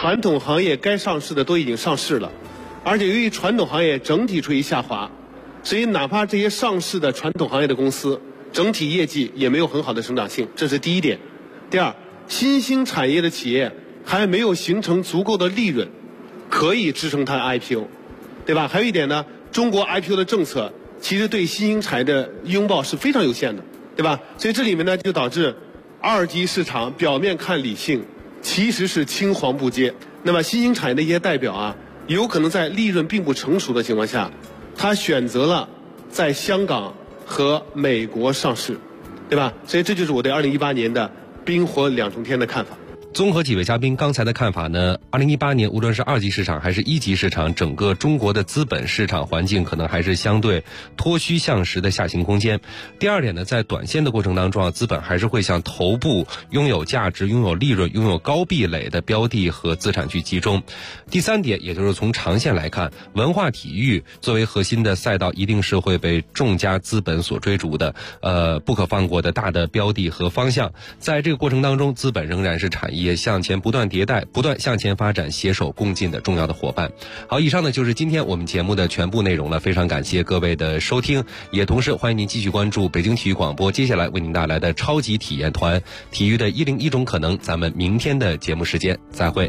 传统行业该上市的都已经上市了，而且由于传统行业整体处于下滑，所以哪怕这些上市的传统行业的公司整体业绩也没有很好的成长性，这是第一点。第二，新兴产业的企业还没有形成足够的利润，可以支撑它的 IPO， 对吧？还有一点呢，中国 IPO 的政策其实对新兴产业的拥抱是非常有限的，对吧？所以这里面呢，就导致二级市场表面看理性，其实是青黄不接。那么新兴产业的一些代表啊，有可能在利润并不成熟的情况下，他选择了在香港和美国上市，对吧？所以这就是我对2018年的冰火两重天的看法。 综合几位嘉宾刚才的看法呢，2018年无论是二级市场还是一级市场，整个中国的资本市场环境可能还是相对脱虚向实的下行空间。第二点呢，在短线的过程当中啊，资本还是会向头部拥有价值、拥有利润、拥有高壁垒的标的和资产去集中。第三点，也就是从长线来看，文化体育作为核心的赛道，一定是会被众家资本所追逐的，不可放过的大的标的和方向。在这个过程当中，资本仍然是产业向前不断迭代、不断向前发展、携手共进的重要的伙伴。好，以上呢就是今天我们节目的全部内容了，非常感谢各位的收听，也同时欢迎您继续关注北京体育广播接下来为您带来的超级体验团体育的101种可能。咱们明天的节目时间再会。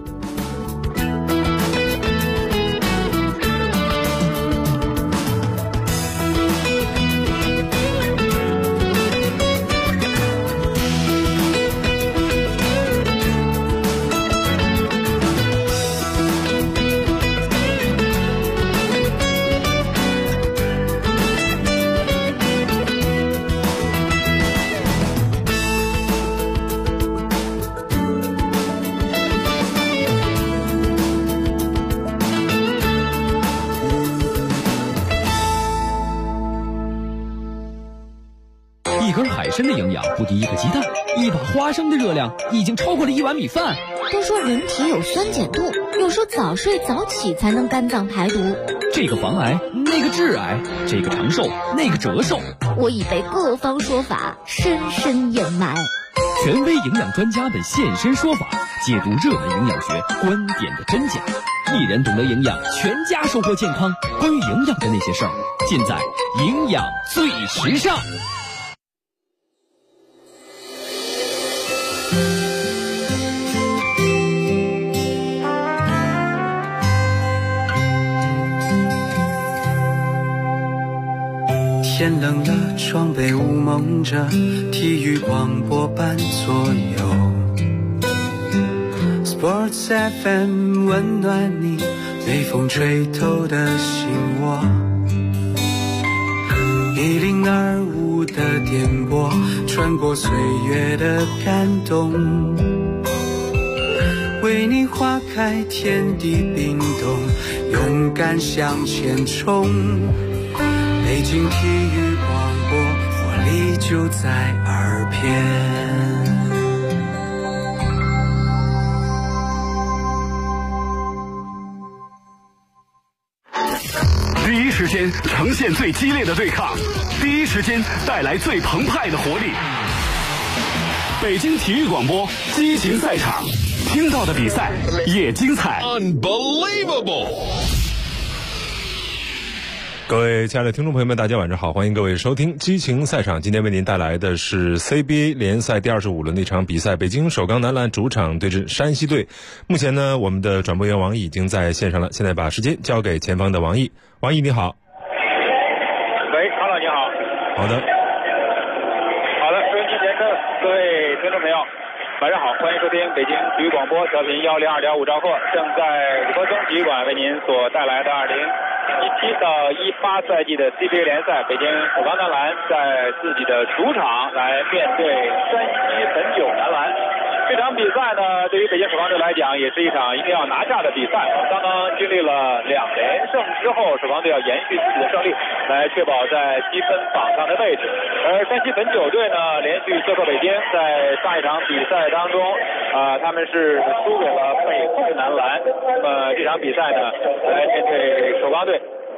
参的营养不敌一个鸡蛋，一把花生的热量已经超过了1碗米饭。 都说人体有酸碱度，有时候早睡早起才能肝脏排毒。 这个防癌，那个致癌，这个长寿，那个折寿。 我已被各方说法深深掩埋。 权威营养专家的现身说法，解读热门营养学观点的真假。一人懂得营养，全家收获健康。关于营养的那些事儿，尽在营养最时尚。 天冷了，窗被雾蒙着，体育广播伴左右。Sports FM 温暖你，被风吹透的心窝。1025的电波，穿过岁月的感动，为你花开，天地冰冻，勇敢向前冲。北京体育广播，活力就在耳边。 第一时间呈现最激烈的对抗，第一时间带来最澎湃的活力。北京体育广播激情赛场，听到的比赛也精彩。Unbelievable！ 各位亲爱的听众朋友们，大家晚上好，欢迎各位收听激情赛场。今天为您带来的是 CBA 联赛第25轮的一场比赛，北京首钢男篮主场对阵山西队。目前呢，我们的转播员王毅已经在线上了，现在把时间交给前方的王毅。王毅你好。 喂，哈喽，你好。 好的。 好的，收音机前的各位听众朋友，晚上好，欢迎收听北京体育广播调频102.5兆赫，正在五棵松体育馆为您所带来的2017到18赛季的 CBA 联赛，北京首钢男篮在自己的主场来面对山西本九男篮。这场比赛呢，对于北京首钢队来讲，也是一场一定要拿下的比赛。刚刚经历了2连胜之后，首钢队要延续自己的胜利，来确保在积分榜上的位置。而山西本九队呢，连续做客北京，在上一场比赛当中，他们是输给了北控男篮。这场比赛呢，来面对首钢队。之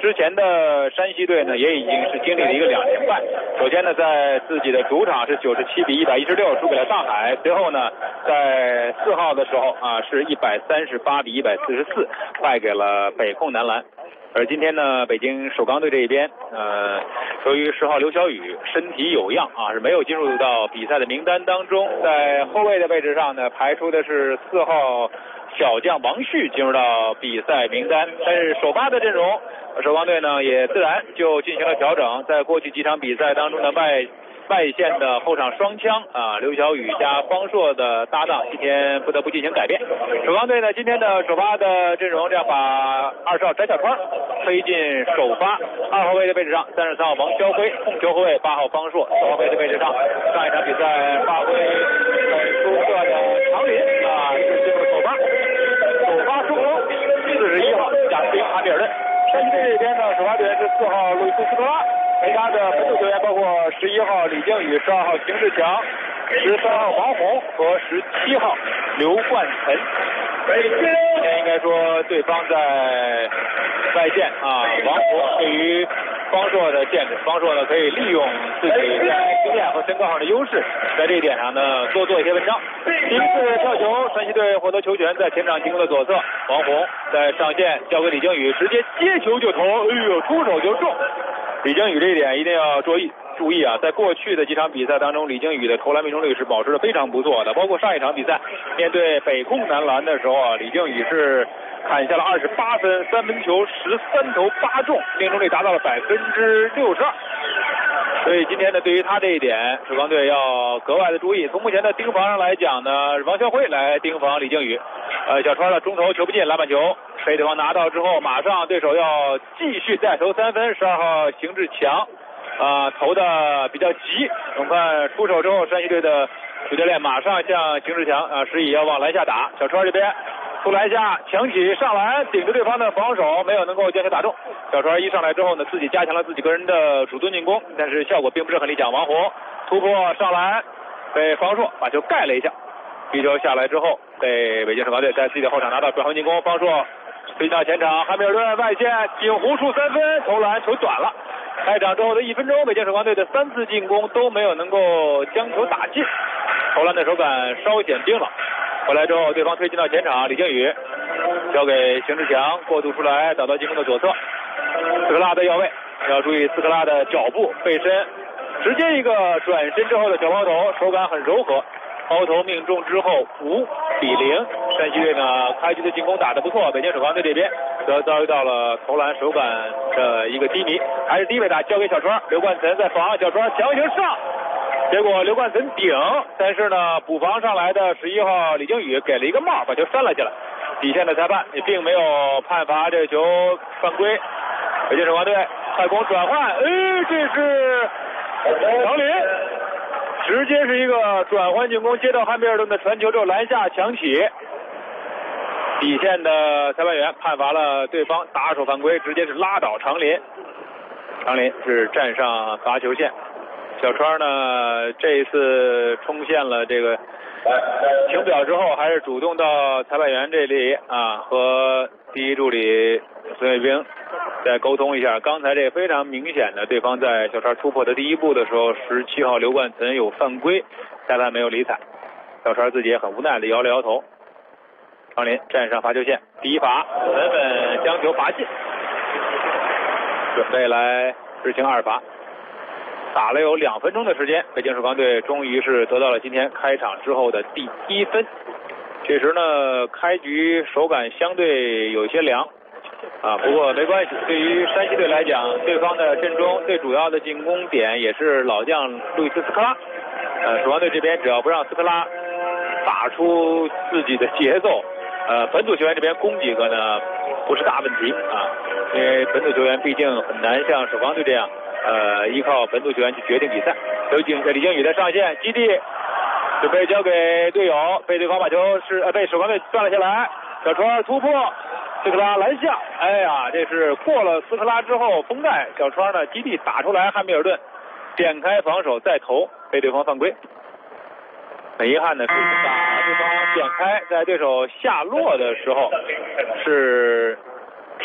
之前的山西队呢，也已经是经历了一个2连败。首先呢，在自己的主场是97比116输给了上海，随后呢，在4号的时候啊，是138比144败给了北控男篮。而今天呢，北京首钢队这一边，由于10号刘晓宇身体有恙啊，是没有进入到比赛的名单当中。在后卫的位置上呢，排出的是4号小将王旭进入到比赛名单。但是首发的阵容，首钢队呢也自然就进行了调整，在过去几场比赛当中的外线的后场双枪啊，刘晓宇加方硕的搭档，今天不得不进行改变。首钢队呢，今天的首发的阵容，这样把20号翟小川推进首发，2号位的位置上33号王肖辉，控球后卫8号方硕，4号位的位置上，上一场比赛发挥很出色的常林啊，是进入首发出攻，41号贾斯汀哈米尔顿。山西队这边呢，首发队员是4号路易斯斯科拉，其他的本土球员包括11号李靖宇、12号邢志强、13号王红和17号刘冠岑。今天应该说对方在外线啊，王红对于方硕的限制，方硕呢可以利用自己在经验和身高上的优势，在这一点上呢多做一些文章。第一次跳球，山西队获得球权，在前场进攻的左侧，王红在上线交给李靖宇，直接接球就投，哎呦，出手就中。李靖宇这一点一定要注意啊！在过去的几场比赛当中，李靖宇的投篮命中率是保持的非常不错的，包括上一场比赛面对北控男篮的时候啊，李靖宇是砍下了28分，3分球13投8中，命中率达到了62%。所以今天呢，对于他这一点，首钢队要格外的注意。从目前的盯防上来讲呢，王肖辉来盯防李靖宇，小川的中投球不进，篮板球被对方拿到之后，马上对手要继续再投3分，12号邢志强投的比较急，我们看出手之后，山西队的主教练马上向邢志强示意要往篮下打，小川这边出篮下抢起上篮，顶着对方的防守，没有能够将球打中。小川一上来之后呢，自己加强了自己个人的主动进攻，但是效果并不是很理想。王红突破上篮，被方硕把球盖了一下，逼球下来之后，被北京首钢队在自己的后场拿到转换进攻，方硕推到前场，汉密尔顿外线锦湖处3分，投篮投短了。开场之后的1分钟，北京首钢队的3次进攻都没有能够将球打进，投篮的手感稍显冰冷。回来之后，对方推进到前场，李靖宇交给邢志强，过渡出来找到进攻的左侧，斯科拉的要位，要注意斯科拉的脚步背身，直接一个转身之后的小抛投，手感很柔和，抛投命中之后5比0。山西队呢开局的进攻打得不错，北京首钢队这边则遭遇到了投篮手感的一个低迷，还是低位打，交给小川，刘冠岑在防，小川强行上，结果刘冠岑顶，但是呢补防上来的11号李靖宇给了一个帽，把球扇了下来。底线的裁判也并没有判罚这个球犯规。北京首钢队快攻转换，这是常林，直接是一个转换进攻，接到汉密尔顿的传球之后篮下抢起，底线的裁判员判罚了对方打手犯规，直接是拉倒常林。常林是站上罚球线。小川呢这一次冲线了这个停表之后，还是主动到裁判员这里和第一助理孙卫兵再沟通一下。刚才这个非常明显的，对方在小川突破的第一步的时候，17号刘冠岑有犯规，裁判没有理睬，小川自己也很无奈的摇了摇头。常林站上罚球线，第一罚稳稳将球罚进，准备来执行2罚。打了有2分钟的时间，北京首钢队终于是得到了今天开场之后的第1分。确实呢，开局手感相对有些凉不过没关系，对于山西队来讲，对方的阵中最主要的进攻点也是老将路易斯斯科拉。首钢队这边只要不让斯科拉打出自己的节奏，本土球员这边攻几个呢不是大问题因为本土球员毕竟很难像首钢队这样依靠本土球员去决定比赛。李靖宇的上线基地准备交给队友，被对方把球被首钢队断了下来，小川突破，斯科拉篮下，这是过了斯科拉之后封盖，小川呢基地打出来，汉密尔顿点开防守再投，被对方犯规。很遗憾的是把对方点开，在对手下落的时候是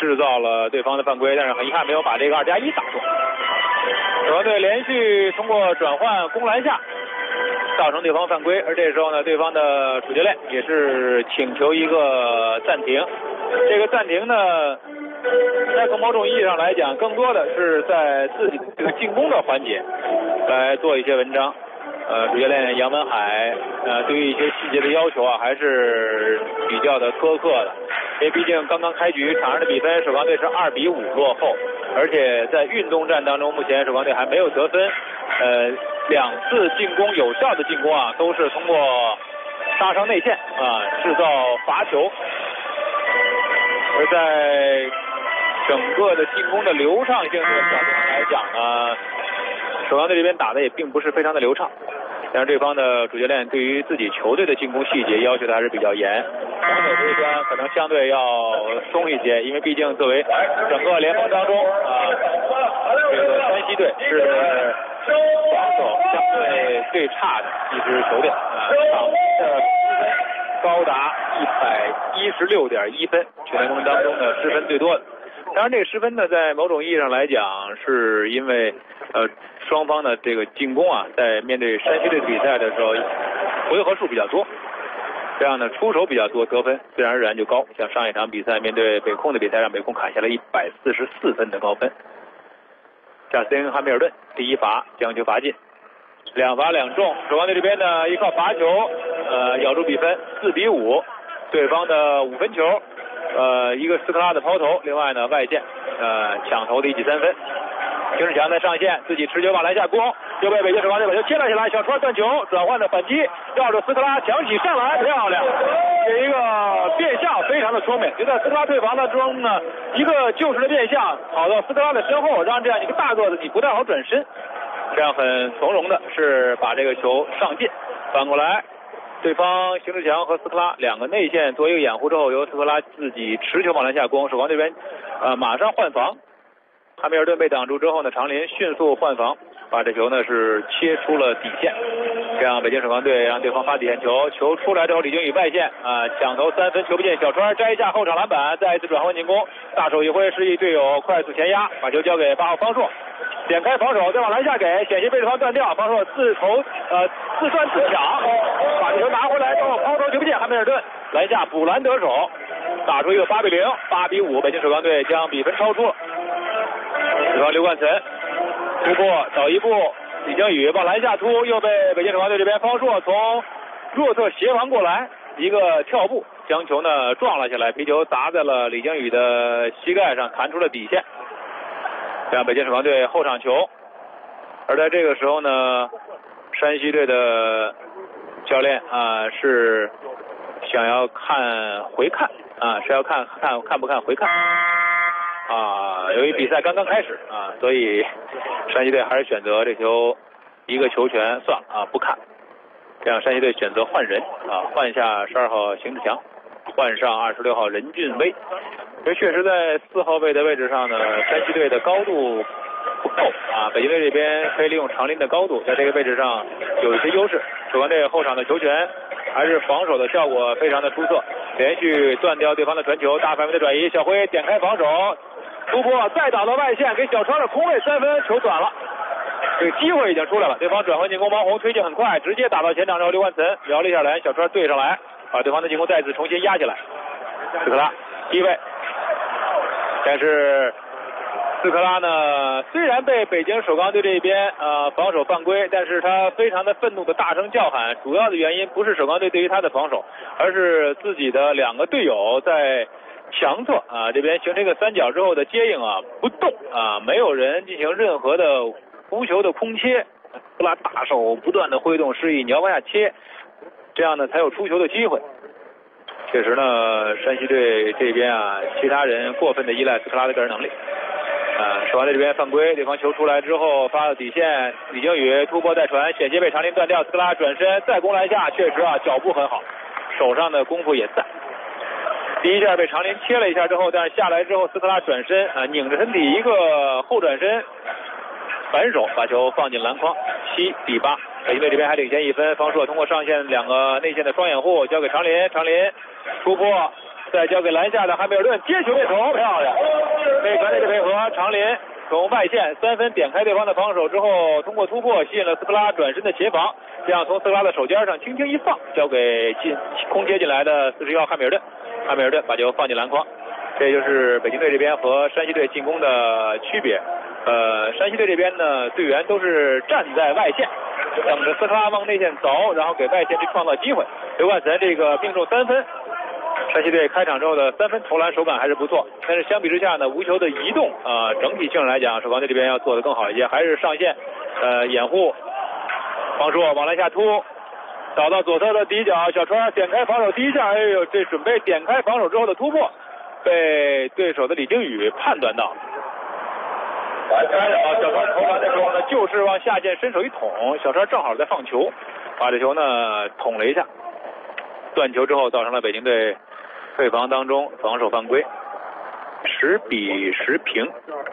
制造了对方的犯规，但是很遗憾没有把这个2+1打中。首钢队连续通过转换攻篮下造成对方犯规，而这时候呢，对方的主教练也是请求一个暂停。这个暂停呢，在从某种意义上来讲，更多的是在自己这个进攻的环节来做一些文章。主教练杨文海对于一些细节的要求啊，还是比较的苛刻的。因为毕竟刚刚开局，场上的比分首钢队是2-5落后，而且在运动战当中，目前首钢队还没有得分。2次进攻有效的进攻啊，都是通过杀伤内线制造罚球。而在整个的进攻的流畅性这个角度上来讲呢，首钢队这边打的也并不是非常的流畅。但是对方的主教练对于自己球队的进攻细节要求的还是比较严，防守这边可能相对要松一些，因为毕竟作为整个联盟当中这个山西队是防守相对最差的一支球队场的高达116.1分，全联盟当中的失分最多的。当然这个失分呢，在某种意义上来讲，是因为双方的这个进攻啊，在面对山西队比赛的时候，回合数比较多，这样呢出手比较多，得分自然而然就高。像上一场比赛面对北控的比赛，让北控砍下了144分的高分。贾斯汀·汉密尔顿第一罚将球罚进，2罚2中。首钢队这边呢，依靠罚球咬住比分4-5，对方的5分球。一个斯科拉的抛投，另外呢外线抢投的一记3分。邢志强在上线，自己持球往篮下攻，又被北京首钢队把球切了下来，小川断球，转换的反击，绕着斯科拉抢起上来，漂亮！这一个变向非常的聪明，就在斯科拉退防当中呢，一个救时的变向跑到斯科拉的身后，让这样一个大个子你不太好转身，这样很从容的是把这个球上进。反过来，对方邢志强和斯科拉两个内线做一个掩护之后，由斯科拉自己持球往篮下攻，首钢这边马上换防。汉密尔顿被挡住之后呢，长林迅速换防，把这球呢是切出了底线，这样北京首钢队让对方发底线球，球出来之后李靖宇外线抢投3分球不进，小川摘下后场篮板，再一次转换进攻，大手一挥示意队友快速前压，把球交给8号方硕，点开防守，再往篮下给，险些被对方断掉，方硕自断自抢，把球拿回来之后抛投球不进，汉密尔顿篮下补篮得手，打出一个8-0、8-5，北京首钢队将比分超出了。对方刘冠岑突破倒一步，李靖宇往篮下突，又被北京首钢队这边方硕从弱侧协防过来，一个跳步将球呢撞了下来，皮球砸在了李靖宇的膝盖上，弹出了底线，这样北京首钢队后场球。而在这个时候呢，山西队的教练是想要看回看是要看不看回看由于比赛刚刚开始所以山西队还是选择这球一个球权算了不看，这样山西队选择换人换下12号邢志强，换上26号任俊威。因为确实在4号位的位置上呢，山西队的高度不够北京队这边可以利用长林的高度，在这个位置上有一些优势。首钢队后场的球权还是防守的效果非常的出色，连续断掉对方的传球，大范围的转移，小辉点开防守，突破再倒到外线，给小川的空位3分，球短了，这个机会已经出来了，对方转换进攻，王红推进很快，直接打到前场之后，刘冠岑撩了一下篮，小川对上来，把对方的进攻再次重新压起来。斯科拉低位，但是斯科拉呢，虽然被北京首钢队这边防守犯规，但是他非常的愤怒的大声叫喊，主要的原因不是首钢队对于他的防守，而是自己的2个队友在强侧这边形成一个3角之后的接应不动没有人进行任何的无球的空切，斯科拉大手不断的挥动示意你要往下切，这样呢才有出球的机会。确实呢，山西队这边其他人过分的依赖斯科拉的个人能力。首钢队这边犯规，对方球出来之后发到底线，李靖宇突破再传，险些被长林断掉，斯科拉转身再攻篮下，确实脚步很好，手上的功夫也在。第一下被长林切了一下之后，但是下来之后斯科拉转身拧着身体一个后转身反手把球放进篮筐，7-8。北京队这边还领先1分，方硕通过上线2个内线的双掩护交给长林，长林突破再交给篮下的汉密尔顿，接球被投，漂亮！被团队的配合，长林从外线3分点开对方的防守之后，通过突破吸引了斯科拉转身的协防，这样从斯科拉的手尖上轻轻一放，交给空接进来的41号汉密尔顿，汉密尔顿把球放进篮筐。这就是北京队这边和山西队进攻的区别。山西队这边呢，队员都是站在外线，等着斯科拉往内线走，然后给外线去创造机会。刘冠岑这个命中3分。山西队开场之后的3分投篮手感还是不错，但是相比之下呢，无球的移动整体性来讲，首钢队这边要做得更好一些，还是上线掩护，方硕往篮下突，找到左侧的底角，小川点开防守第一下，哎呦，这准备点开防守之后的突破，被对手的李靖宇判断到。小川投篮的时候呢，就是往下线伸手一捅，小川正好在放球，把这球呢捅了一下，断球之后造成了北京队退防当中防守犯规，10比10平。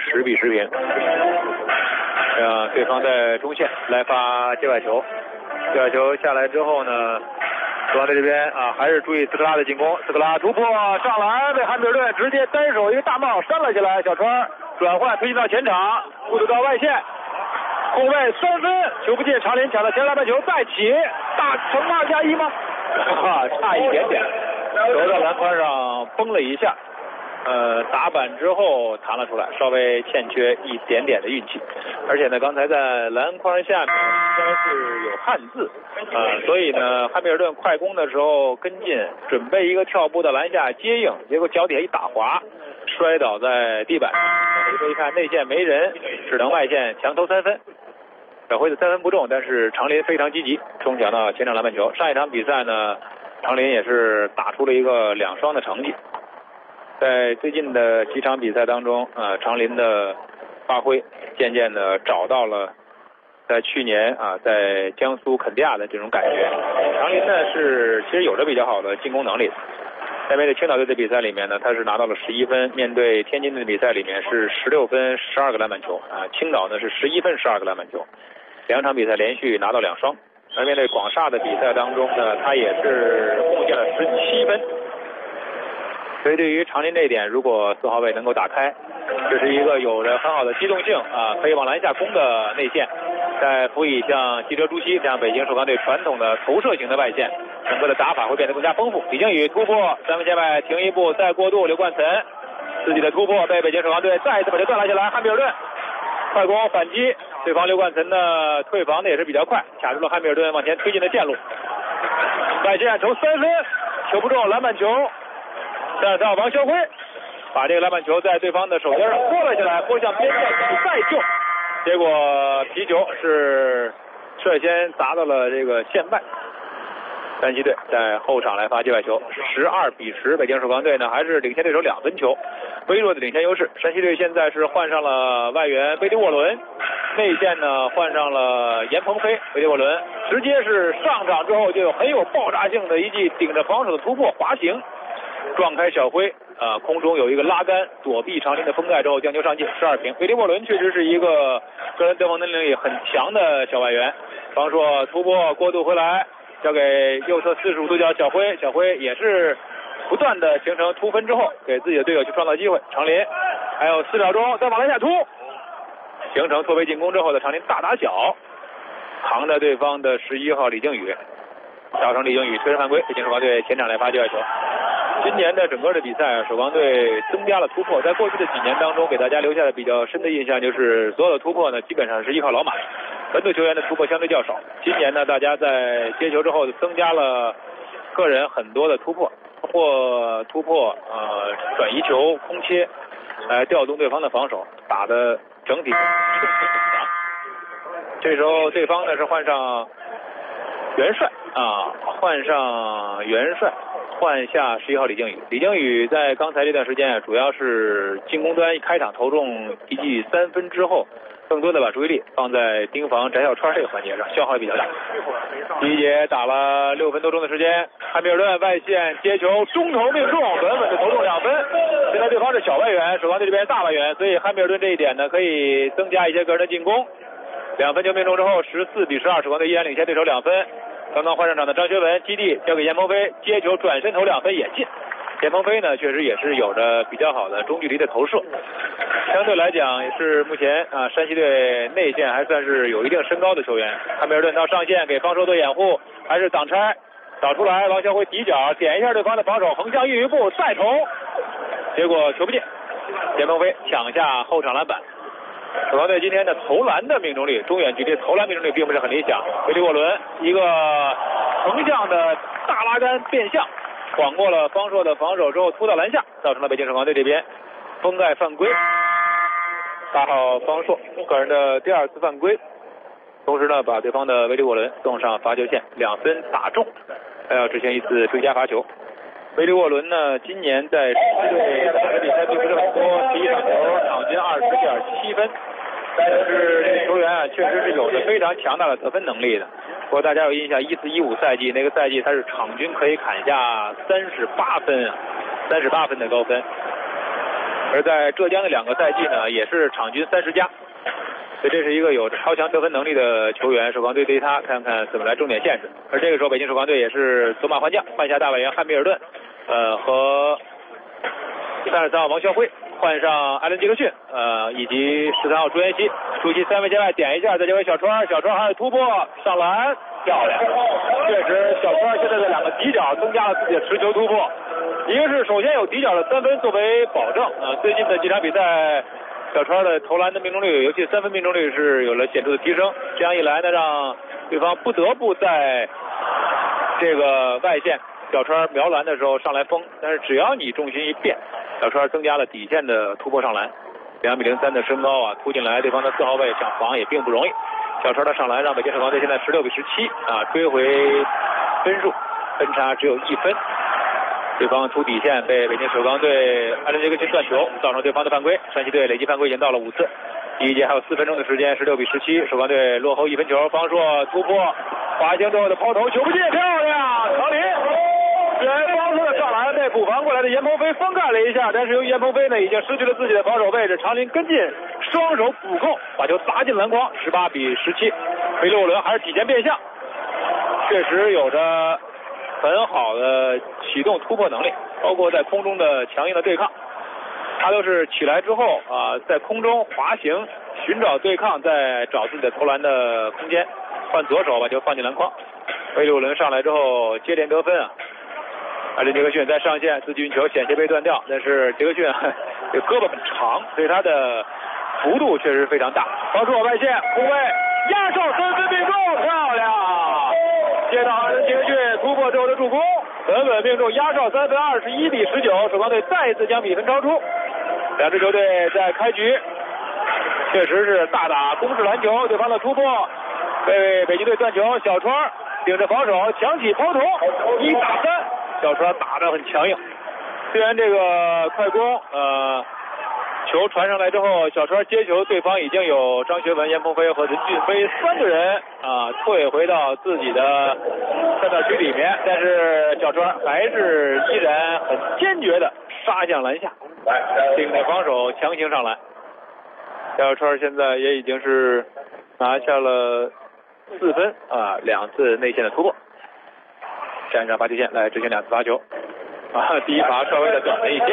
对方在中线来发界外球，界外球下来之后呢，首钢队这边还是注意斯科拉的进攻，斯科拉突破上篮，被汉密尔顿直接单手一个大帽扇了起来，小川转换推进到前场，速度到外线，后卫3分，球不进，长林抢到前篮板球再起，大成2+1吗？差一点点，球在篮筐上崩了一下，打板之后弹了出来，稍微欠缺一点点的运气，而且呢，刚才在篮筐下面应该是有汉字，所以呢，汉密尔顿快攻的时候跟进，准备一个跳步到篮下接应，结果脚底下一打滑，摔倒在地板上。一看内线没人，只能外线强投3分。小辉的3分不中，但是长林非常积极，冲抢到前场篮板球。上一场比赛呢，长林也是打出了一个2双的成绩。在最近的几场比赛当中，长林的发挥渐渐的找到了在去年在江苏肯迪亚的这种感觉。长林呢是其实有着比较好的进攻能力。在面对青岛队的比赛里面呢，他是拿到了11分；面对天津队的比赛里面是16分12个篮板球青岛呢是11分12个篮板球，2场比赛连续拿到2双。而面对广厦的比赛当中呢，他也是贡献了17分。所以对于长林这一点，如果4号位能够打开，这是一个有着很好的机动性可以往篮下攻的内线，再辅以像记者朱熹这样北京首钢队传统的投射型的外线，整个的打法会变得更加丰富。李靖宇突破3分线外停一步，再过渡，刘冠岑自己的突破被北京首钢队再一次把球断了下来，汉密尔顿快攻反击，对方刘冠岑的退防的也是比较快，卡住了汉密尔顿往前推进的线路，外线投3分，球不中，篮板球。再到王霄辉，把这个篮板球在对方的手尖上拨了下来，拨向边线再救，结果皮球是率先砸到了这个线外。山西队在后场来发界外球，12比10，北京首钢队呢还是领先对手2分球，微弱的领先优势。山西队现在是换上了外援贝蒂沃伦，内线呢换上了严鹏飞，贝蒂沃伦直接是上场之后就有很有爆炸性的一记顶着防守的突破滑行。撞开小辉，空中有一个拉杆，躲避长林的封盖之后将球上进，12平。贝蒂沃伦确实是一个个人得分能力很强的小外援。方硕突破过渡回来，交给右侧45度角小辉，小辉也是不断的形成突分之后，给自己的队友去创造机会。长林还有4秒钟，再往篮下突，形成错位进攻之后的长林大打脚，扛着对方的11号李靖宇，造成李靖宇推人犯规，北京首钢队前场来发界外球。今年的整个的比赛，首钢队增加了突破，在过去的几年当中给大家留下的比较深的印象就是所有的突破呢基本上是依靠老马，本土球员的突破相对较少。今年呢大家在接球之后增加了个人很多的突破，或突破转移球空切来调动对方的防守，打的整体这时候对方呢是换上元帅换下11号李靖宇。李靖宇在刚才这段时间主要是进攻端开场投中一记3分之后，更多的把注意力放在盯防翟小川这个环节上，消耗也比较大。第一节打了6分多钟的时间，汉密尔顿外线接球中投命中，稳稳的投中2分。现在对方是小外援，首钢队这边大外援，所以汉密尔顿这一点呢可以增加一些个人的进攻。2分球命中之后14比12，首钢队依然领先对手2分。刚刚换上场的张学文基地交给严鹏飞，接球转身投2分也进。 田鹏飞呢，确实也是有着比较好的中距离的投射，相对来讲也是目前山西队内线还算是有一定身高的球员。汉密尔顿到上线给防守队掩护，还是挡拆，找出来，王晓辉底角点一下对方的防守，横向运一步再投，结果球不进，田鹏飞抢下后场篮板。守望队今天的投篮的命中率，中远距离投篮命中率并不是很理想。维利沃伦一个横向的大拉杆变向，晃过了方硕的防守之后突到篮下，造成了北京守望队这边封盖犯规。8号方硕个人的第2次犯规，同时呢把对方的维利沃伦送上罚球线，2分打中，还要执行1次追加罚球。维利沃伦呢，今年在山西队的比赛并不是很多，11场球，场均20.7分。但是这个球员啊，确实是有着非常强大的得分能力的。不过大家有印象，14-15赛季那个赛季他是场均可以砍下38分啊，38分的高分。而在浙江的2个赛季呢，也是场均30加。所以这是一个有着超强得分能力的球员，守望队对他看看怎么来重点限制。而这个时候，北京守望队也是走马换将，换下大外援汉密尔顿，和33号王晓辉，换上艾伦杰克逊，以及13号朱彦西，朱彦西3分线外点一下，再交给小川，小川还有突破上篮，漂亮！确实，小川现在的2个底角增加了自己的持球突破，一个是首先有底角的3分作为保证，最近的几场比赛。小川的投篮的命中率，尤其3分命中率是有了显著的提升。这样一来呢，让对方不得不在这个外线小川瞄篮的时候上来封。但是只要你重心一变，小川增加了底线的突破上篮。2.03米的身高啊，突进来对方的4号位想防也并不容易。小川的上篮让北京守望队现在16-17追回分数，分差只有1分。对方突底线被北京首钢队艾伦杰克逊断球，造成对方的犯规。山西队累计犯规已经到了5次。第一节还有4分钟的时间，16-17，首钢队落后1分球。方硕突破，滑行之后的抛投，球不进，漂亮！唐林，方硕的上篮被补防过来的严鹏飞封盖了一下，但是由于严鹏飞呢已经失去了自己的防守位置，长林跟进，双手补扣，把球砸进篮筐，18-17。维利沃伦还是体前变向，确实有着很好的启动突破能力，包括在空中的强硬的对抗，他都是起来之后在空中滑行，寻找对抗，再找自己的投篮的空间，换左手把球放进篮筐。维利沃伦上来之后接连得分啊！而且杰克逊在上线自己运球险些被断掉，但是杰克逊这胳膊很长，所以他的幅度确实非常大。防守外线空位压哨3分命中，漂亮！接到艾伦杰克逊突破之后的助攻，稳稳命中，压哨3分，21-19，首钢队再一次将比分超出。两支球队在开局确实是大打攻势篮球，对方的突破被北京队断球，小川顶着防守抢起抛投，1打3，小川打得很强硬。虽然这个快攻球传上来之后，小川接球，对方已经有张学文、严鹏飞和任骏飞3个人退回到自己的3道区里面，但是小川还是依然很坚决的杀向篮下，顶着防守强行上篮。小川现在也已经是拿下了4分2次内线的突破，站上罚球线来执行2次罚球第一罚稍微的短了一些。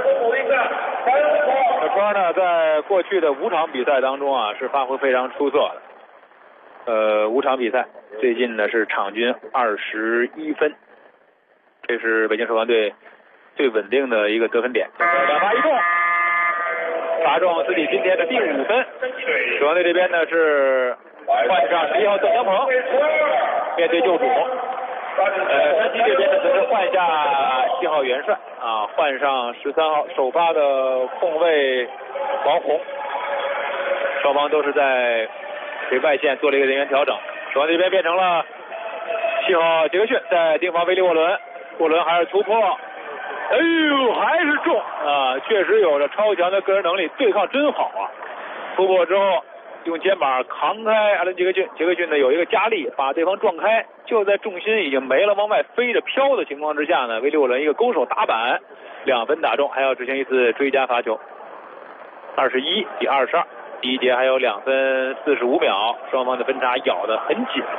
小川呢，在过去的5场比赛当中是发挥非常出色的。5场比赛最近呢是场均21分，这是北京首钢队最稳定的一个得分点。2罚1中，罚中自己今天的第5分。首钢队这边呢是换上11号邓江鹏面对救主。山西这边呢则是换下7号元帅换上13号首发的控卫王红，双方都是在这外线做了一个人员调整。首钢这边变成了7号杰克逊在盯防威利沃伦，沃伦还是突破，哎呦还是中确实有着超强的个人能力，对抗真好突破之后用肩膀扛开艾伦杰克逊，杰克逊呢有一个加力把对方撞开，就在重心已经没了往外飞着飘的情况之下呢，威利沃伦一个勾手打板2分打中，还要执行1次追加罚球，21-22。第一节还有2分45秒，双方的分差咬得很紧。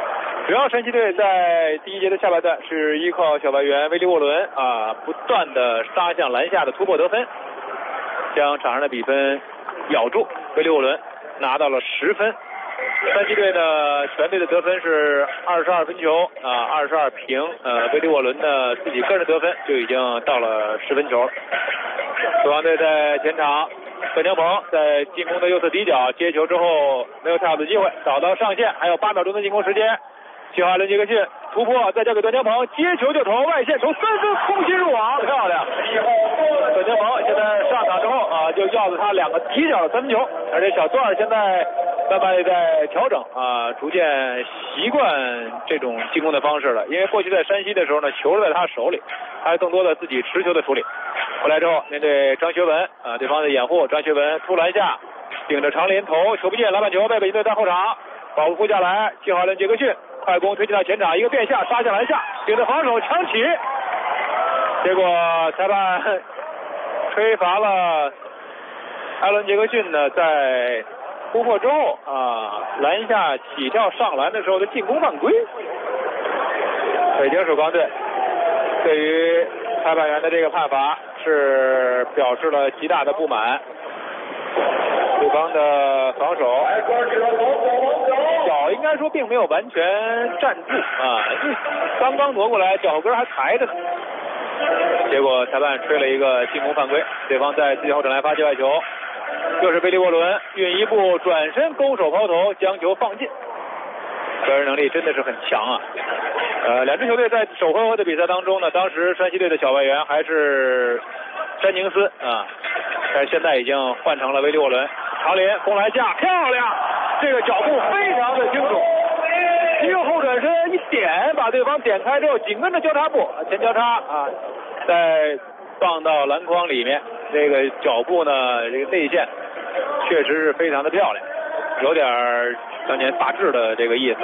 主要山西队在第一节的下半段是依靠小外援威利沃伦不断的杀向篮下的突破得分，将场上的比分咬住。威利沃伦拿到了10分。山西队呢，全队的得分是22分球22平。威利沃伦的自己个人得分就已经到了10分球。守望队在前场，段江鹏在进攻的右侧底角接球之后没有太好的机会，找到上线，还有8秒钟的进攻时间。7号艾伦杰克逊突破，再交给段江鹏，接球就投，外线投3分空心入网，漂亮！段江鹏现在上场之后就要了他2个底角的3分球，而且小段现在慢慢的在调整逐渐习惯这种进攻的方式了。因为过去在山西的时候呢，球在他手里，他更多的自己持球的处理。回来之后面对张学文对方的掩护，张学文突篮下顶着长林投，球不进，篮板球被北京队在后场保护下来。7号艾伦杰克逊快攻推进到前场，一个变向杀向篮下，顶着防守抢起，结果裁判吹罚了艾伦杰克逊呢在突破之后篮下起跳上篮的时候的进攻犯规。北京首钢队对于裁判员的这个判罚是表示了极大的不满，对方的防守脚应该说并没有完全站住刚刚挪过来，脚后跟还抬着呢。结果裁判吹了一个进攻犯规，对方在自己后场来发界外球，又是威利沃伦运一步转身勾手抛投，将球放进，个人能力真的是很强两支球队在首回合的比赛当中呢，当时山西队的小外援还是山宁斯但是现在已经换成了威利沃伦。长林攻篮下漂亮，这个脚步非常的清楚，一个后转身一点把对方点开之后，紧跟着交叉步前交叉再放到篮筐里面，这个脚步呢这个内线确实是非常的漂亮，有点当年大志的这个意思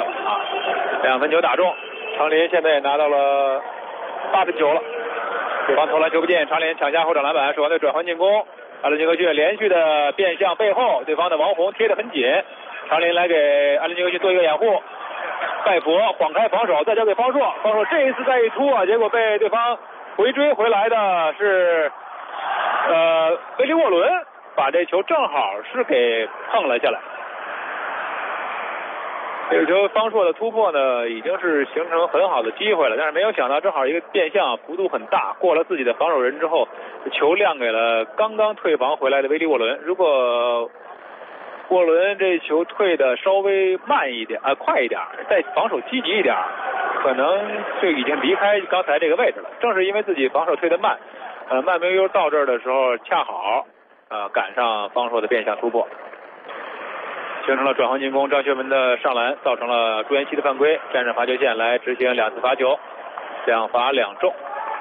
2分球打中，长林现在也拿到了8分球了。对方投篮球不进，长林抢下后场篮板，守望队转换进攻，艾伦杰克逊连续的变向背后，对方的王红贴得很紧，长林来给艾伦杰克逊做一个掩护，拜佛晃开防守，再交给方硕，方硕这一次再一突结果被对方回追回来的是威利沃伦，把这球正好是给碰了下来。这个球方硕的突破呢已经是形成很好的机会了，但是没有想到正好一个变向幅度很大，过了自己的防守人之后，球亮给了刚刚退防回来的威利沃伦。如果沃伦这球退的稍微慢一点快一点，再防守积极一点，可能就已经离开刚才这个位置了。正是因为自己防守退得慢慢明悠到这儿的时候恰好赶上方硕的变向突破，形成了转换进攻。张学文的上篮造成了朱彦西的犯规，站上罚球线来执行2次罚球，2罚2中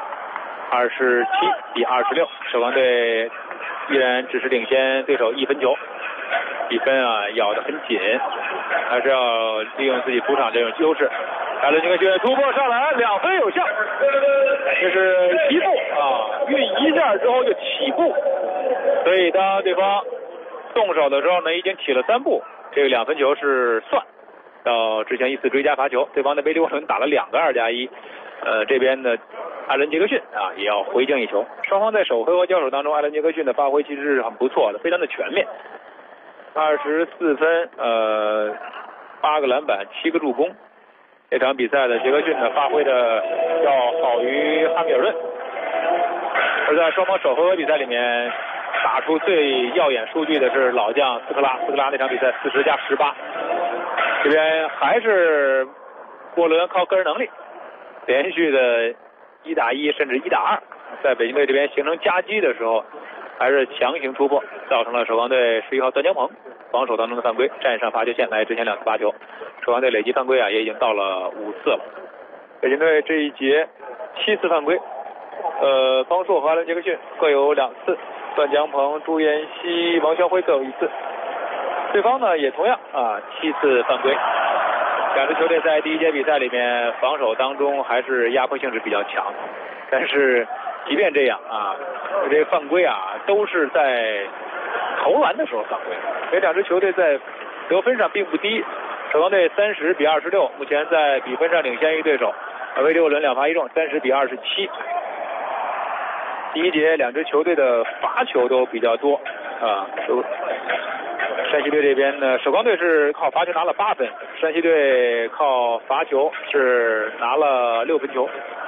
，27比26，首钢队依然只是领先对手1分球，比分咬得很紧，还是要利用自己主场这种优势。艾伦杰克逊突破上篮2分有效，这是一步运一下之后就起步，所以当对方动手的时候呢已经起了3步，这个2分球是算到之前1次追加罚球。对方的威利沃伦打了2个2+1，这边的艾伦杰克逊也要回敬一球。双方在首回合交手当中，艾伦杰克逊的发挥其实是很不错的，非常的全面，24分8个篮板7个助攻。这场比赛的杰克逊呢发挥的要好于哈密尔顿，而在双方首回合比赛里面打出最耀眼数据的是老将斯科拉那场比赛40+18，这边还是沃伦靠个人能力连续的1打1甚至1打2，在北京队这边形成夹击的时候还是强行突破，造成了首钢队11号段江鹏防守当中的犯规，站上罚球线来执行2次罚球。首钢队累计犯规也已经到了5次了。北京队这一节7次犯规，方硕和艾伦杰克逊各有2次，段江鹏、朱彦西、王肖辉各有1次。对方呢也同样7次犯规。两支球队在第一节比赛里面防守当中还是压迫性是比较强，但是即便这样这些犯规都是在投篮的时候犯规，所以两支球队在得分上并不低， 首钢队30比26，目前在比分上领先于对手。威利沃伦2罚1中，30比27。第一节两支球队的罚球都比较多啊。山西队这边呢，首钢队是靠罚球拿了8分，山西队靠罚球是拿了6分球。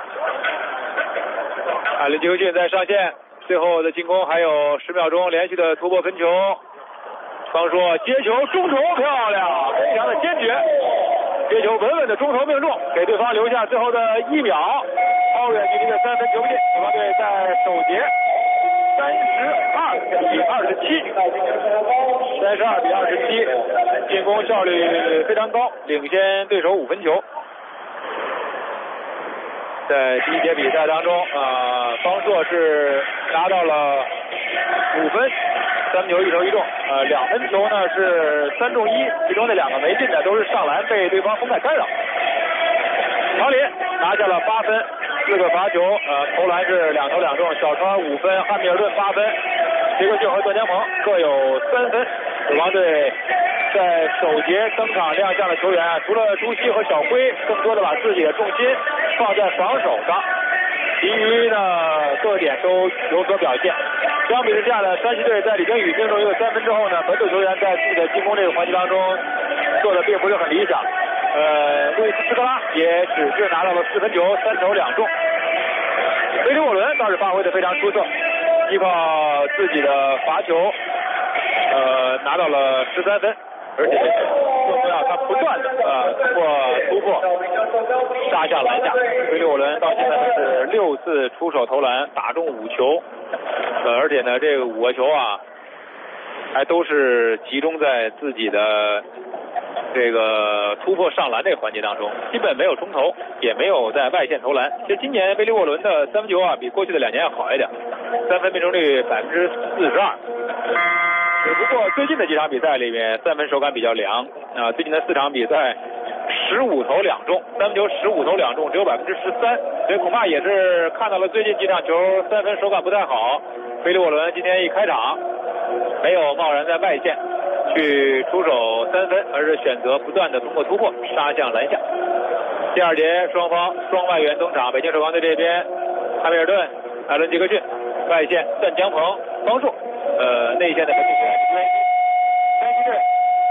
艾伦·杰克逊在上线，最后的进攻还有10秒钟，连续的突破分球。方硕接球中投，漂亮，非常的坚决，接球稳稳的中投命中，给对方留下最后的1秒，超远距离的3分球不进。首钢队在首节32比27，进攻效率非常高，领先对手5分球。在第一节比赛当中，方硕是拿到了5分，3球1投1中，2分球呢是3中1，其中那2个没进的都是上篮被对方封盖干扰。曹林拿下了8分，4个罚球，投篮是2投2中，小川5分，汉密尔顿8分，杰克逊和段江鹏各有3分。首钢队在首节登场亮相的球员，除了朱熹和小辉，更多的把自己的重心放在防守上，其余呢各点都有所表现。相比之下呢，山西队在李丁宇命中一个3分之后呢，本土球员在自己的进攻这个环节当中做的并不是很理想。路易斯·斯科拉也只是拿到了4分球，3投2中。威利沃伦倒是发挥的非常出色，依靠自己的罚球，拿到了13分，而且更重要，他不断的突破杀向篮下。威利沃伦到现在是6次出手投篮，打中5球，而且呢这个5个球啊，还都是集中在自己的这个突破上篮这个环节当中，基本没有冲投，也没有在外线投篮。其实今年威利沃伦的3分球啊，比过去的2年要好一点，3分命中率42%。只不过最近的几场比赛里面，3分手感比较凉啊。最近的4场比赛，15投2中，3分球15投2中，只有13%，所以恐怕也是看到了最近几场球3分手感不太好。威利沃伦今天一开场没有贸然在外线去出手3分，而是选择不断的通过突破杀向篮下。第二节双外援登场，北京首钢队这边，汉密尔顿、艾伦·杰克逊，外线段江鹏、方硕，内线的本土球员山西队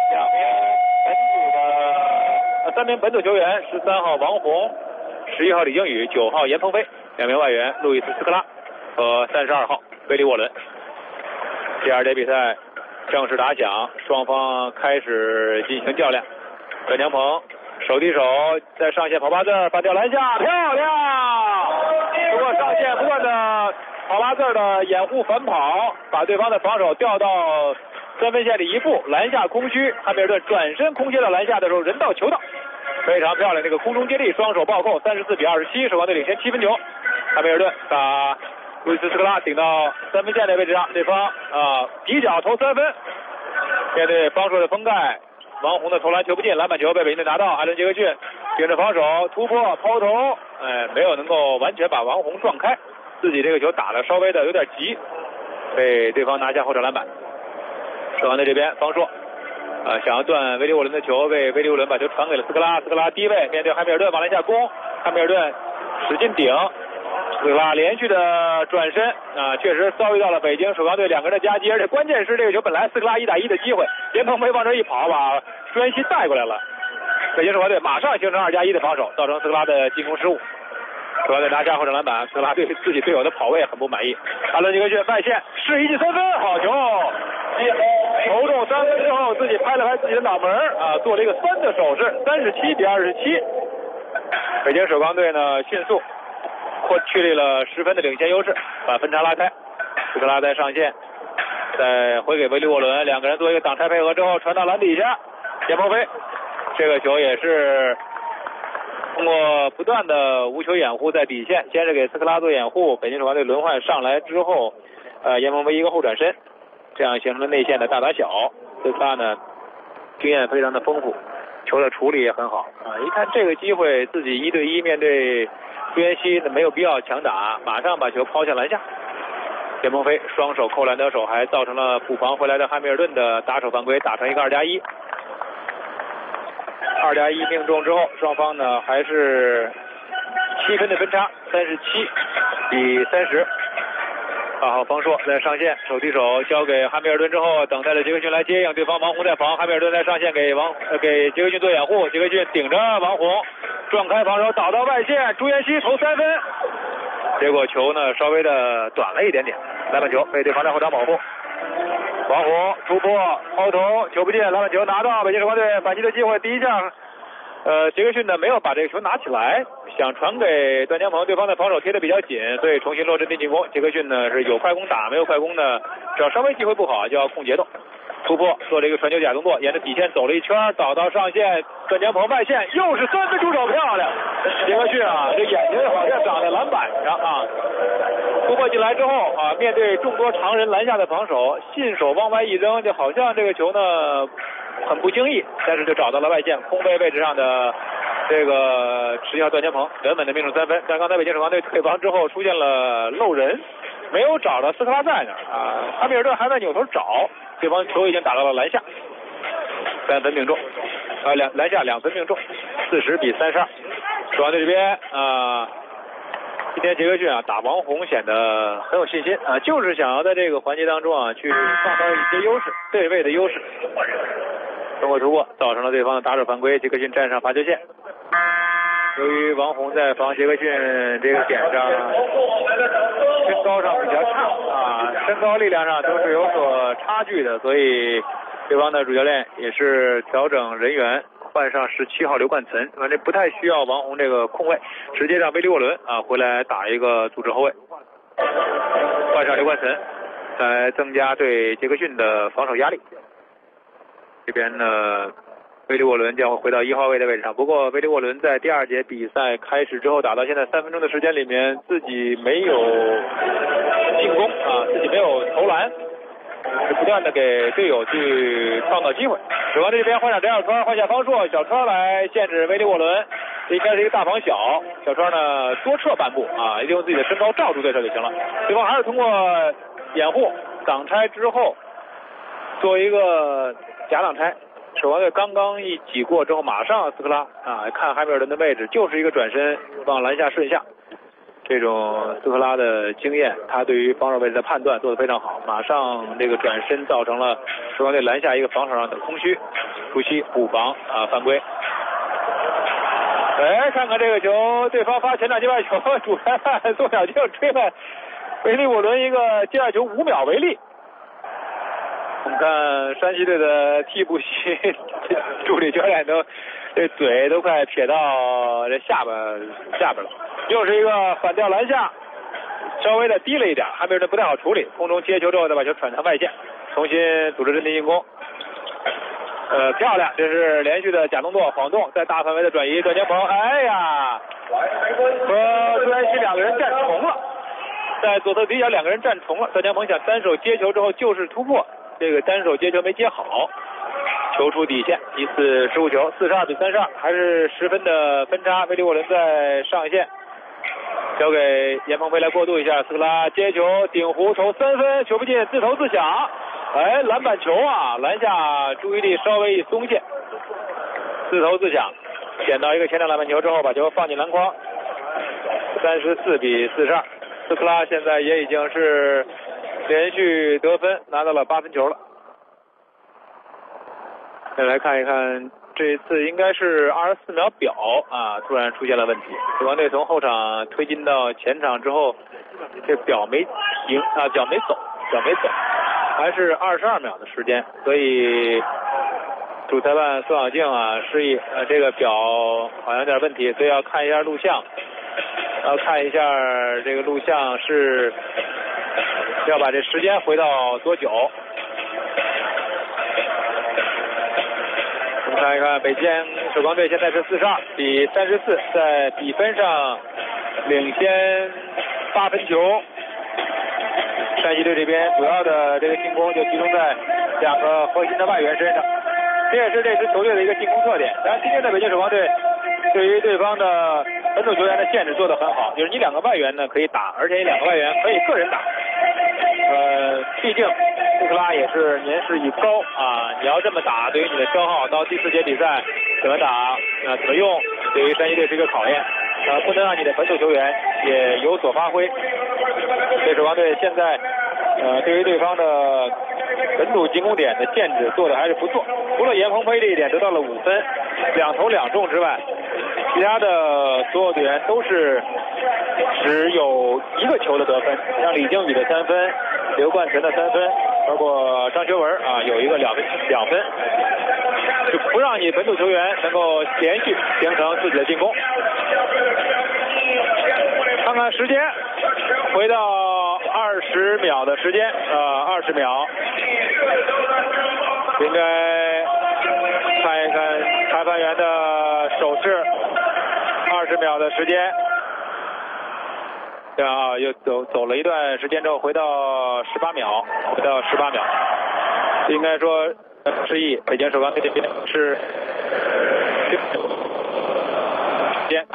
3名本土球员，13号王红，11号李靖宇，9号严鹏飞，2名外援路易斯·斯科拉和32号威利沃伦。第二节比赛正式打响，双方开始进行较量。段江鹏手递手在上线跑8字，把掉篮下，漂亮！通过上线不断的跑8字的掩护反跑，把对方的防守调到3分线里1步，篮下空虚。汉密尔顿转身空切到篮下的时候，人到球到，非常漂亮，这个空中接力双手暴扣，34比27，首钢队领先7分球。汉密尔顿把路易斯·斯科拉顶到3分线的位置上，对方底角投3分，面对方硕的封盖，王红的投篮球不进，篮板球被北京队拿到，艾伦·杰克逊顶着防守突破抛投，没有能够完全把王红撞开，自己这个球打的稍微的有点急，被对方拿下后场篮板。首钢队这边方硕想要断威利沃伦的球，被威利沃伦把球传给了斯科拉，斯科拉低位面对汉密尔顿往篮下攻，汉密尔顿使劲顶，斯科拉连续的转身确实遭遇到了北京首钢队2个人的夹击，而且关键是这个球本来斯科拉1打1的机会，严鹏飞往这一跑，把朱彦西带过来了，北京首钢队马上形成2+1的防守，造成斯科拉的进攻失误。首钢队拿下后场篮板，斯科拉对自己队友的跑位很不满意。阿伦·杰克逊外线示意进3分，好球！投中3分之后，自己拍了拍自己的脑门做了一个3的手势，37比27。北京首钢队呢迅速确立了10分的领先优势，把分差拉开。斯科拉在上线，再回给威利沃伦，2个人做一个挡拆配合之后传到篮底下，严鹏飞这个球也是通过不断的无球掩护在底线，先是给斯科拉做掩护，北京首钢队轮换上来之后，严鹏飞一个后转身，这样形成了内线的大打小。斯科拉呢经验非常的丰富，球的处理也很好一看这个机会自己1对1面对朱彦西没有必要强打，马上把球抛向篮下。严鹏飞双手扣篮得手，还造成了补防回来的汉密尔顿的打手犯规，打成一个2+1。 2+1命中之后，双方呢还是7分的分差，37-30。8号方硕在上线，手递手交给汉密尔顿之后，等待着杰克逊来接应，对方王红在防，汉密尔顿在上线给杰克逊做掩护，杰克逊顶着王红撞开防守，倒到外线，朱彦西投3分，结果球呢稍微的短了一点点，篮板球被对方在后场保护。王红突破抛投，球不进，篮板球拿到，北京时光队反击的机会。第一下杰克逊呢没有把这个球拿起来，想传给段江鹏，对方的防守贴得比较紧，所以重新落阵地进攻。杰克逊呢是有快攻打，没有快攻呢，只要稍微机会不好就要控节奏。突破做了一个传球假动作，沿着底线走了一圈，倒到上线，段江鹏外线又是3分出手，漂亮！杰克逊啊，这眼睛好像长在篮板上啊。突破进来之后啊，面对众多常人篮下的防守，信手往外一扔，就好像这个球呢很不经意，但是就找到了外线空位位置上的这个10号段江鹏，稳稳的命中3分。但刚才北京首钢队退防之后出现了漏人，没有找到斯科拉在那儿啊，哈密尔顿还在扭头找，对方球已经打到了篮下，3分命中，篮下2分命中，40-32。首钢队这边今天杰克逊啊打王红显得很有信心啊，就是想要在这个环节当中啊去创造一些优势，对位的优势。通过突破造成了对方的打手犯规，杰克逊站上罚球线。由于王红在防杰克逊这个点上身高上比较差啊，身高力量上都是有所差距的，所以对方的主教练也是调整人员，换上17号刘冠岑，反正不太需要王红这个空位，直接让威利沃伦啊回来打一个组织后卫，换上刘冠岑来增加对杰克逊的防守压力。这边呢威利沃伦将会回到1号位的位置上，不过威利沃伦在第2节比赛开始之后打到现在3分钟的时间里面，自己没有进攻啊，自己没有投篮，是不断的给队友去创造机会。首钢队这边换上翟小川，换下方硕，小川来限制威利沃伦，这应该是一个大防小，小川呢多撤半步啊，利用自己的身高罩住对手就行了。对方还是通过掩护挡拆之后做一个假挡拆。首钢队刚刚一挤过之后，马上斯科拉啊看汉密尔顿的位置，就是一个转身往篮下顺下。这种斯科拉的经验，他对于防守位置的判断做得非常好。马上这个转身造成了首钢队篮下一个防守上的空虚，突袭补防啊犯规。看看这个球，对方发前场界外球，主裁判宋小静吹了威利沃伦一个界外球5秒违例。我们看山西队的替补席助理教练都这嘴都快撇到这下边了，又是一个反掉篮下，稍微的低了一点，汉密尔顿不太好处理，空中接球之后再把球传向外线，重新组织阵地进攻。漂亮，这是连续的假动作晃动，在大范围的转移，段江鹏哎呀和朱彦西2个人站重了，在左侧底角2个人站重了，段江鹏想单手接球之后就是突破，这个单手接球没接好，球出底线，一次失误球，42-32，还是10分的分差。威利沃伦在上线，交给严鹏飞来过渡一下，斯科拉接球顶弧投3分，球不进，自投自响。篮板球啊，篮下注意力稍微一松懈，自投自响，捡到一个前场篮板球之后，把球放进篮筐，34-42。斯科拉现在也已经是连续得分，拿到了8分球了。再来看一看，这一次应该是24秒表啊，突然出现了问题。首钢队从后场推进到前场之后，这表没停啊，脚没走，还是22秒的时间，所以主裁判宋小静啊示意这个表好像有点问题，所以要看一下录像，这个录像是要把这时间回到多久。我们看一看北京首钢队现在是42-34，在比分上领先8分球。山西队这边主要的这个进攻就集中在2个核心的外援身上，这也是这支球队的一个进攻特点。当然今天的北京首钢队对于对方的本土球员的限制做得很好，就是你2个外援呢可以打，而且你2个外援可以个人打。毕竟斯科拉也是年事已高啊，你要这么打，对于你的消耗到第4节比赛怎么打，怎么用，对于山西队是一个考验。不能让你的本土球员也有所发挥。所以首钢队现在对于对方的本土进攻点的限制做的还是不错。除了严鹏飞这一点得到了5分，2投2中之外，其他的所有队员都是只有1个球的得分，像李靖宇的3分，刘冠辰的3分，包括张学文有一个2分，就不让你本土球员能够连续形成自己的进攻。看看时间，回到20秒的时间，20秒，应该看一看裁判员的手势，20秒的时间。对啊，又走了一段时间之后，回到18秒，应该说示意北京首钢队这边是时间。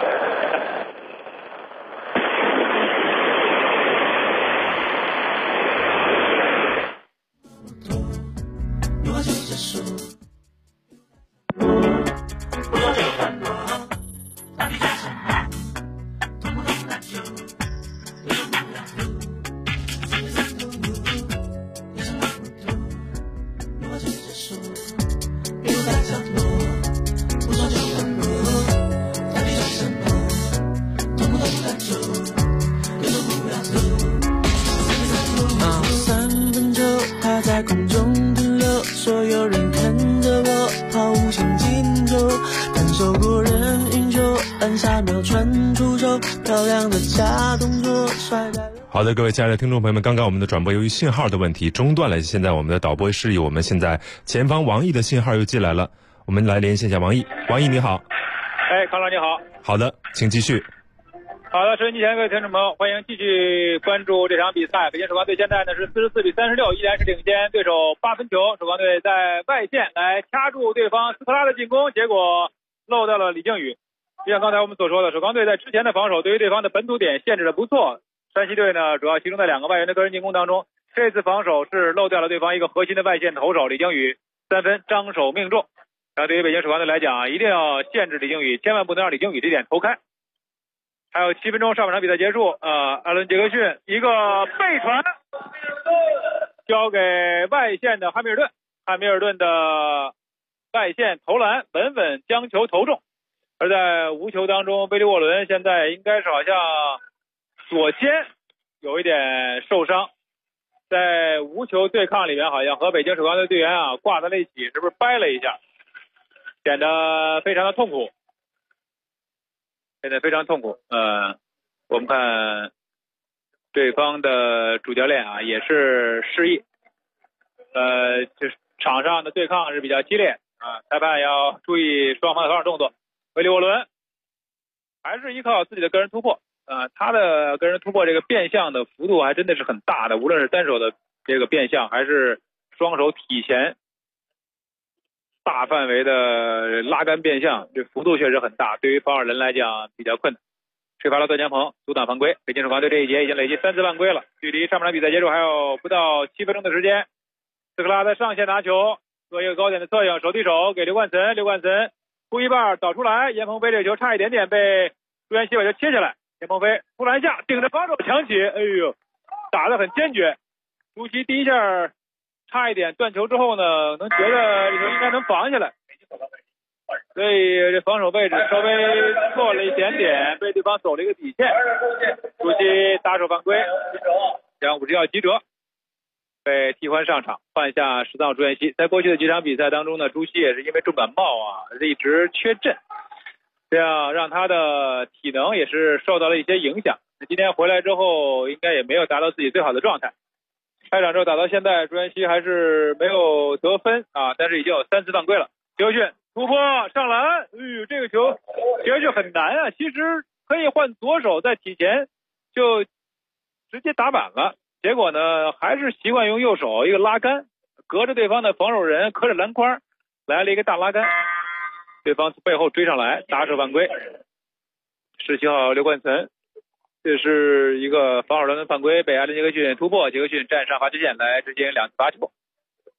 好的，各位亲爱的听众朋友们，刚刚我们的转播由于信号的问题中断了，现在我们的导播示意我们现在前方王毅的信号又进来了，我们来连线一下王毅。王毅你好。 康老你好。 好的，请继续。 好的，收音机前各位听众朋友，欢迎继续关注这场比赛。北京首钢队现在呢是44比36，依然是领先对手8分球。首钢队在外线来掐住对方斯科拉的进攻，结果漏掉了李靖宇。就像刚才我们所说的，首钢队在之前的防守对于对方的本土点限制的不错。山西队呢主要集中在2个外援的个人进攻当中，这次防守是漏掉了对方一个核心的外线投手李靖宇，3分张手命中。对于北京首钢队来讲，一定要限制李靖宇，千万不能让李靖宇这点投开。还有7分钟，上半场比赛结束。艾伦杰克逊一个背传交给外线的汉密尔顿，汉密尔顿的外线投篮稳稳将球投中。而在无球当中，贝利沃伦现在应该是好像左肩有一点受伤，在无球对抗里面好像和北京首钢队队员挂在了一起，是不是掰了一下，显得非常的痛苦。现在非常痛苦。我们看对方的主教练也是示意，就是场上的对抗是比较激烈裁判要注意双方的防守动作。维利沃伦还是依靠自己的个人突破他的个人突破这个变向的幅度还真的是很大的，无论是单手的这个变向还是双手体前大范围的拉杆变向，这幅度确实很大，对于防守人来讲比较困难。吹罚了段江鹏，阻挡犯规。北京首钢队这一节已经累计3次犯规了，距离上半场比赛结束还有不到7分钟的时间。斯科拉在上线拿球，做一个高点的策应，手递手给刘冠岑，刘冠岑出一半导出来，严鹏飞这个球差一点点被朱元熙把球切下来，严鹏飞突篮下顶着防守抢起，哎呦，打得很坚决。朱熹第一下差一点断球之后呢，能觉得这球应该能防下来，所以这防守位置稍微错了一点点，被对方走了一个底线。朱熹打手犯规，将50要击折，被替换上场，换下10号朱元熙。在过去的几场比赛当中呢，朱熹也是因为重感冒一直缺阵，这样让他的体能也是受到了一些影响。今天回来之后应该也没有达到自己最好的状态。开场之后打到现在，朱元熙还是没有得分但是已经有3次犯规了。杰克逊突破上篮，这个球杰克逊很难其实可以换左手在体前就直接打板了，结果呢还是习惯用右手一个拉杆，隔着对方的防守人，隔着篮筐来了一个大拉杆，对方从背后追上来，打手犯规。17号刘冠岑，这是一个防守端的犯规，被艾伦杰克逊突破，杰克逊站上罚球线来执行2次罚球。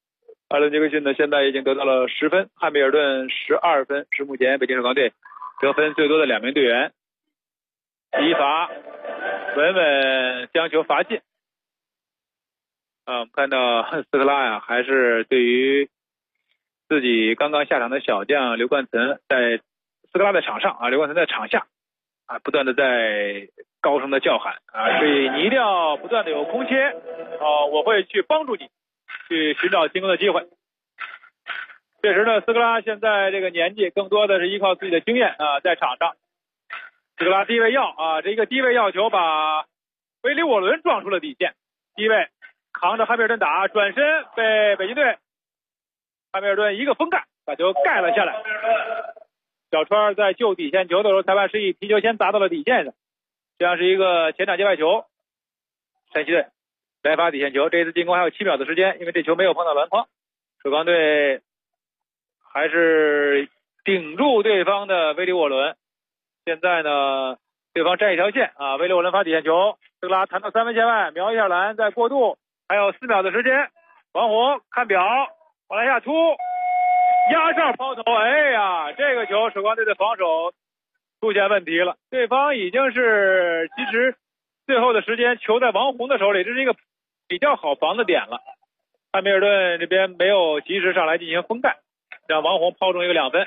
阿伦杰克逊呢现在已经得到了10分，汉密尔顿12分，是目前北京首钢队得分最多的2名队员。一罚稳稳将球罚进。我们看到斯科拉呀，还是对于自己刚刚下场的小将刘冠岑，在斯科拉在场上啊，刘冠岑在场下啊，不断的在高声的叫喊啊，所以你一定要不断的有空切我会去帮助你去寻找进攻的机会。确实呢，斯科拉现在这个年纪更多的是依靠自己的经验啊，在场上。斯科拉低位要这个低位要球把维里沃伦撞出了底线，低位扛着汉密尔顿打，转身被北京队汉密尔顿一个封盖把球盖了下来。小川在救底线球的时候，裁判示意皮球先砸到了底线上，这样是一个前场界外球。山西队来罚底线球，这次进攻还有7秒的时间，因为这球没有碰到篮筐。首钢队还是顶住对方的维里沃伦。现在呢，对方占一条线啊，维里沃伦罚底线球，斯科拉弹到3分线外，瞄一下篮，再过渡，还有4秒的时间。王红看表，往篮下突，压哨抛投，哎呀，这个球首钢队的防守出现问题了，对方已经是其实最后的时间球在王红的手里，这是一个比较好防的点了。汉密尔顿这边没有及时上来进行封盖，让王红抛中一个2分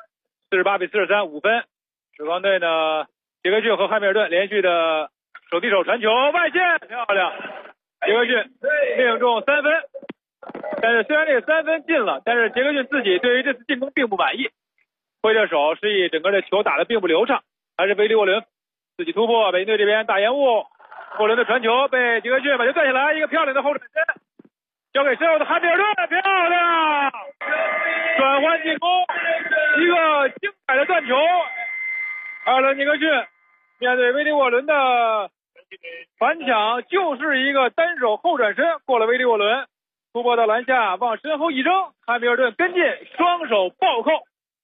，48-43，5分。首钢队呢，杰克逊和汉密尔顿连续的手递手传球，外线漂亮，杰克逊命中3分。但是虽然这个3分进了，但是杰克逊自己对于这次进攻并不满意，挥着手示意整个的球打得并不流畅，还是维里沃伦自己突破，北京队这边大延误，沃伦的传球被杰克逊把球断下来，一个漂亮的后转身，交给身后的汉密尔顿，漂亮，转换进攻，一个精彩的断球。阿伦杰克逊面对维里沃伦的反抢，就是一个单手后转身过了维里沃伦，突破到篮下，往身后一扔，汉密尔顿跟进，双手暴扣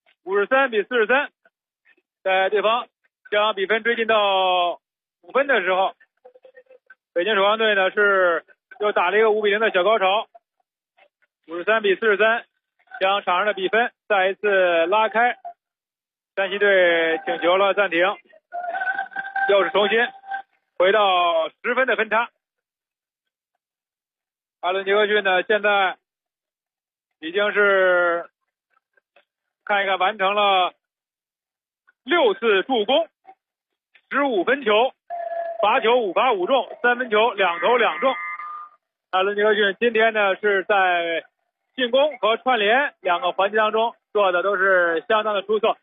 ，53-43。在对方将比分追进到5分的时候，北京首钢队呢是又打了一个5-0的小高潮，53-43，将场上的比分再一次拉开。山西队请求了暂停，又是重新回到10分的分差。阿伦杰克逊呢，现在已经是看一看完成了6次助攻，15分球，罚球5罚5中，3分球2投2中。阿伦杰克逊今天呢是在进攻和串联2个环节当中做的都是相当的出色。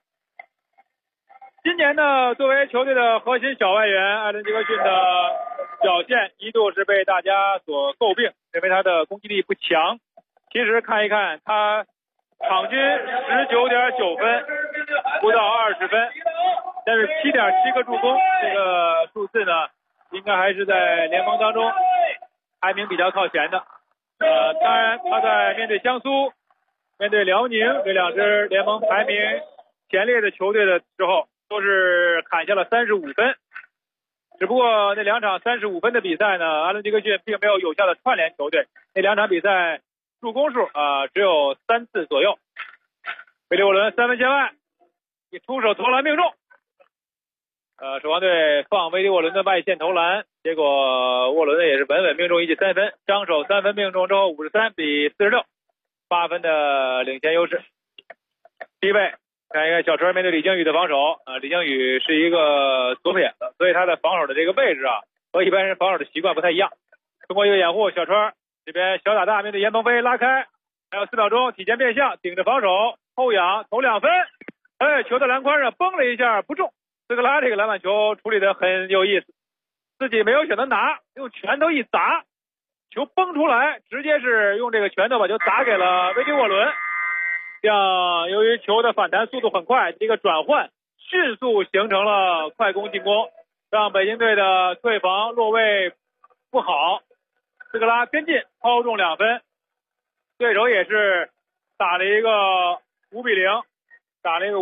今年呢，作为球队的核心小外援，阿伦杰克逊的表现一度是被大家所诟病，认为他的攻击力不强。其实看一看他场均19.9分，不到20分，但是7.7个助攻，这个数字呢，应该还是在联盟当中排名比较靠前的。当然他在面对江苏、面对辽宁这2支联盟排名前列的球队的时候，都是砍下了35分，只不过那2场35分的比赛呢，阿伦杰克逊并没有有效的串联球队，那2场比赛助攻数只有3次左右。维里沃伦3分线外，一出手投篮命中，首钢队放维里沃伦的外线投篮，结果沃伦也是稳稳命中一记3分，张手3分命中之后53-46，8分的领先优势。低位看一看小川面对李靖宇的防守，李靖宇是一个左撇子，所以他的防守的这个位置和一般人防守的习惯不太一样。通过一个掩护，小川这边小打大面对严鹏飞拉开，还有4秒钟，体前变向，顶着防守后仰投2分，球在篮筐上崩了一下不中。斯科拉这个篮板球处理的很有意思，自己没有选择拿，用拳头一砸，球崩出来，直接是用这个拳头把球砸给了维里沃伦。这样由于球的反弹速度很快，这个转换迅速形成了快攻进攻，让北京队的退防落位不好。斯科拉跟进抛中2分，对手也是打了一个5-0，打了一个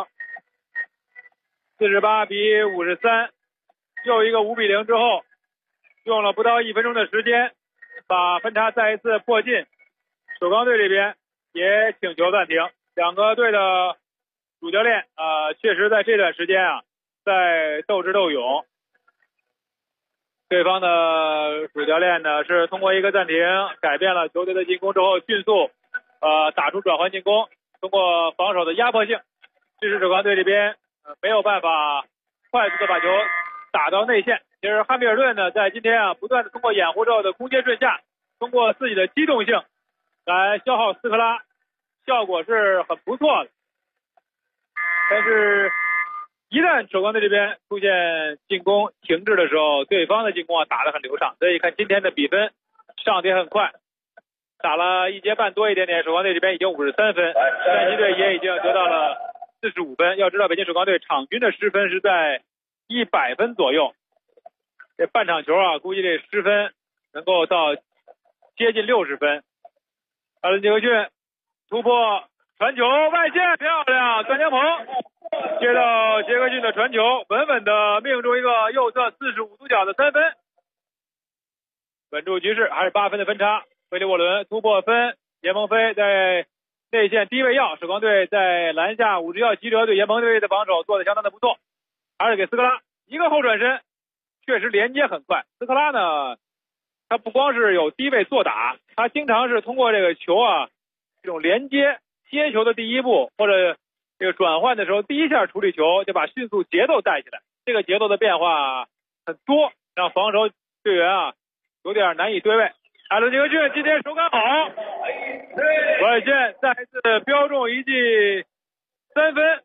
5-0。48-53，又一个5-0之后，用了不到1分钟的时间，把分差再一次迫近首钢队这边也请求暂停，两个队的主教练确实在这段时间在斗智斗勇。对方的主教练呢是通过一个暂停改变了球队的进攻之后，迅速打出转换进攻，通过防守的压迫性，致使首钢队这边没有办法快速的把球打到内线。其实汉密尔顿呢在今天不断的通过掩护之后的空接顺下，通过自己的机动性来消耗斯科拉，效果是很不错的。但是一旦首钢队这边出现进攻停滞的时候，对方的进攻打得很流畅。所以看今天的比分上得很快，打了1节半多一点点，首钢队这边已经53分，山西队也已经得到了45分。要知道北京首钢队场均的失分是在100分左右，这半场球估计这失分能够到接近60分。阿伦杰克逊突破传球外线，漂亮，段江鹏接到杰克逊的传球，稳稳的命中一个右侧45度角的3分，稳住局势，还是8分的分差。费利沃伦突破分，严鹏飞在内线低位要，首钢队在篮下50要急折，对严鹏队的防守做得相当的不错，还是给斯科拉一个后转身，确实连接很快。斯科拉呢，他不光是有低位做打，他经常是通过这个球这种连接接球的第一步，或者这个转换的时候第一下处理球，就把迅速节奏带起来。这个节奏的变化很多，让防守队员有点难以对位。阿伦杰克逊今天手感好，外线再一次标中一记3分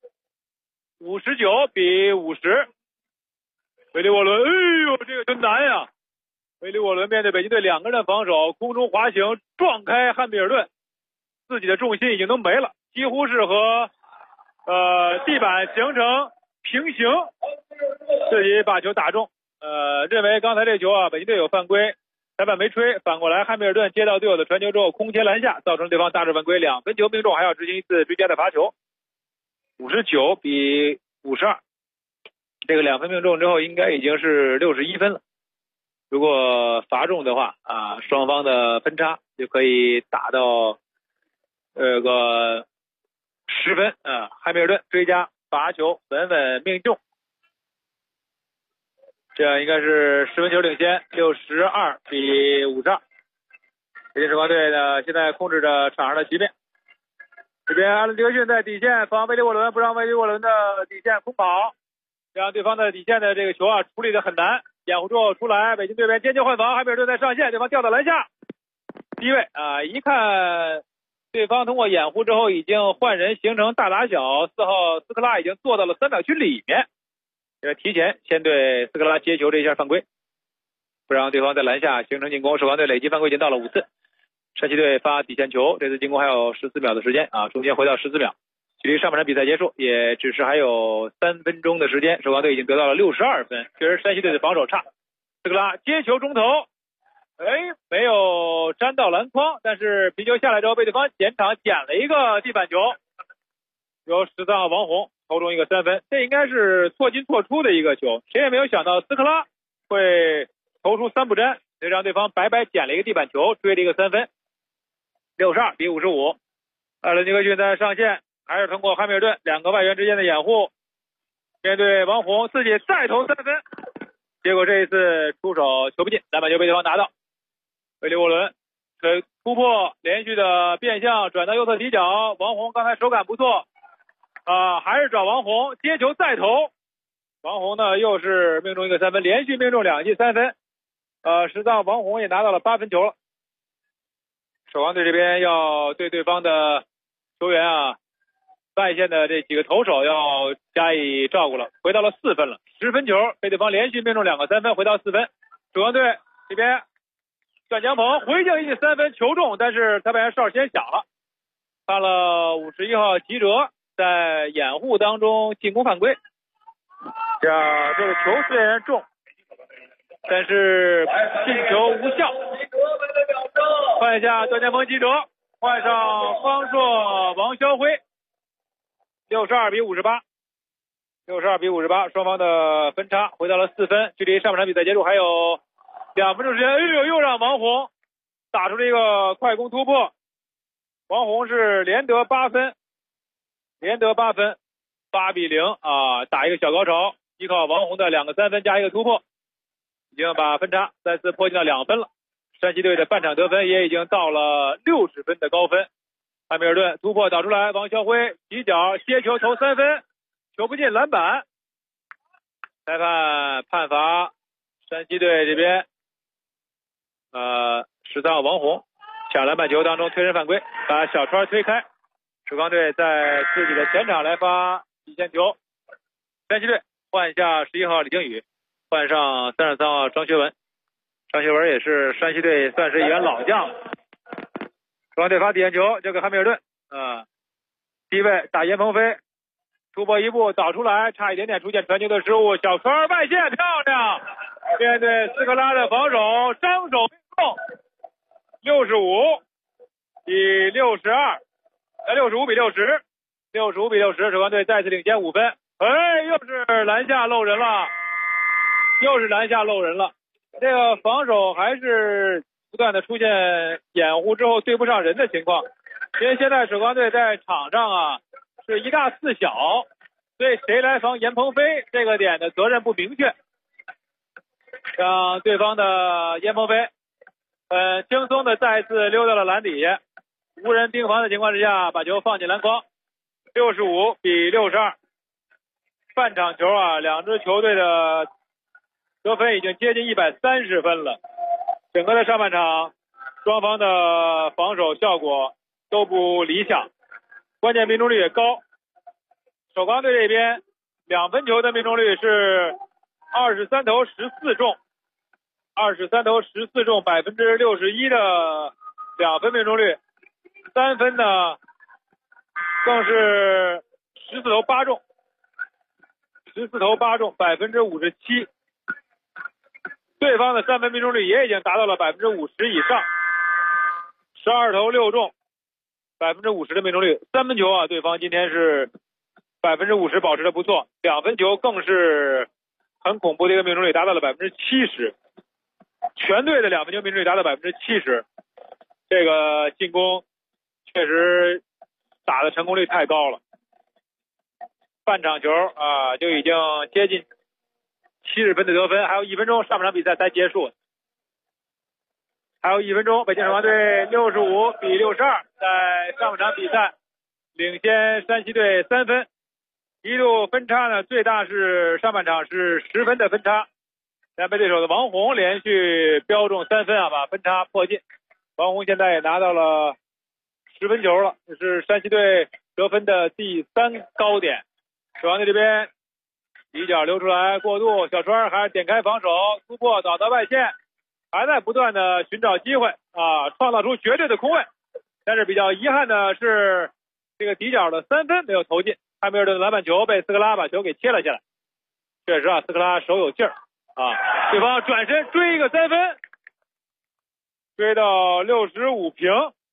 ，59比50。维利沃伦，哎呦，这个真难呀！维利沃伦面对北京队2个人的防守，空中滑行撞开汉密尔顿，自己的重心已经都没了，几乎是和地板形成平行，自己把球打中。认为刚才这球北京队有犯规，裁判没吹，反过来汉密尔顿接到队友的传球之后空切篮下，造成对方大致犯规，2分球命中，还要执行一次追加的罚球。59比52，这个2分命中之后应该已经是61分了。如果罚中的话双方的分差就可以打到个10分汉密尔顿追加罚球稳稳命中，这样应该是10分球领先，62比52。北京首钢队呢现在控制着场上的局面。这边阿伦杰克逊在底线防维利沃伦，不让维利沃伦的底线空跑，这样对方的底线的这个球处理的很难。掩护之后出来，北京队边尖叫换防，汉密尔顿在上线，对方掉到篮下，低位一看对方通过掩护之后已经换人形成大打小，4号斯科拉已经坐到了3秒区里面，提前先对斯科拉接球这一下犯规，不让对方在篮下形成进攻。首钢队累计犯规已经到了5次，山西队发底线球，这次进攻还有14秒的时间中间回到14秒，距离上半场比赛结束也只是还有3分钟的时间，首钢队已经得到了62分。确实山西队的防守差，斯科拉接球中投，没有粘到篮筐，但是皮球下来之后被对方前场捡了一个地板球，由13号王红投中一个3分，这应该是错进错出的一个球，谁也没有想到斯科拉会投出3不沾，就让对方白白捡了一个地板球，追了一个3分。62比55，阿伦杰克逊在上线，还是通过汉密尔顿2个外援之间的掩护，面对王红自己再投3分，结果这一次出手球不进，篮板球被对方拿到。维利沃伦突破连续的变向转到右侧底角，王红刚才手感不错还是找王红接球再投，王红呢又是命中一个3分，连续命中2记3分实际上王红也拿到了8分球了。首钢队这边要对对方的球员外线的这几个投手要加以照顾了，回到了4分了，10分球被对方连续命中2个3分，回到4分。首钢队这边段江鹏回敬一记3分球中，但是裁判员哨先响了，判了51号吉哲在掩护当中进攻犯规。这个球虽然中，但是进球无效。换一下段江鹏吉哲，换上方硕王霄辉。62比58， 62比58，双方的分差回到了4分，距离上半场比赛结束还有2分钟时间。又让王红打出了一个快攻突破， 王红是连得8分，8比0啊，打一个小高潮，依靠王红的2个3分加一个突破，已经把分差再次迫近到2分了。山西队的半场得分也已经到了60分的高分。汉密尔顿突破导出来，王霄辉起脚接球投3分，球不进篮板。裁判判罚山西队这边13号王红抢篮板球当中推人犯规，把小川推开。曙光队在自己的前场来发底线球，山西队换下11号李靖宇，换上33号张学文。张学文也是山西队算是一员老将了。曙光队发底线球交给汉密尔顿，低位打严鹏飞，突破一步导出来，差一点点出现传球的失误，小川外线漂亮，面对斯科拉的防守，张手命中，65比62。65比60，曙光队再次领先5分。又是篮下漏人了，这个防守还是不断的出现掩护之后对不上人的情况，因为现在曙光队在场上是1大4小，所以谁来防严鹏飞这个点的责任不明确，让对方的严鹏飞轻松的再次溜到了篮底下，无人盯防的情况之下把球放进篮筐，65比62。半场球两支球队的得分已经接近130分了。整个的上半场双方的防守效果都不理想，关键命中率也高。首钢队这边2分球的命中率是23投14中，61%的2分命中率，3分呢更是14投8中，57%。对方的3分命中率也已经达到了50%以上，12投6中，50%的命中率。3分球对方今天是50%保持的不错，2分球更是很恐怖的一个命中率，达到了70%。全队的2分球命中率达到70%，这个进攻确实打的成功率太高了。半场球就已经接近70分的得分，还有1分钟，上半场比赛才结束。还有1分钟，北京首钢队65比62，在上半场比赛领先山西队3分，一度分差呢最大是上半场是10分的分差，但被对手的王红连续标中3分把分差迫近。王红现在也拿到了10分球了，这是山西队得分的第3高点。首钢队这边一脚流出来过渡，小川还是点开防守，突破倒到外线，还在不断的寻找机会创造出绝对的空位。但是比较遗憾的是这个底角的3分没有投进，汉密尔顿的篮板球被斯科拉把球给切了下来。确实斯科拉手有劲儿对方转身追一个3分，追到65平。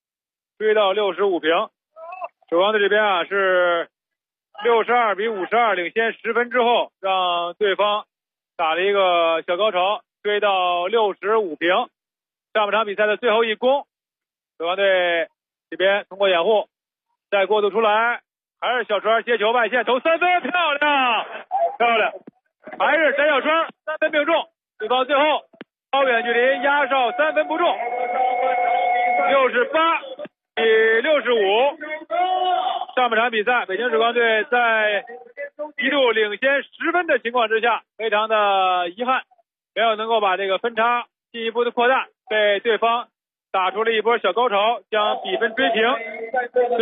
首钢队这边是62比52，领先10分之后，让对方打了一个小高潮，追到65平。上半场比赛的最后一攻，首钢队这边通过掩护再过渡出来，还是小川接球外线投3分，漂亮，还是翟小川3分命中，对方最后超远距离压哨3分不中，68比65。上半场比赛，北京首钢队在一度领先10分的情况之下，非常的遗憾，没有能够把这个分差进一步的扩大，被对方打出了一波小高潮，将比分追平。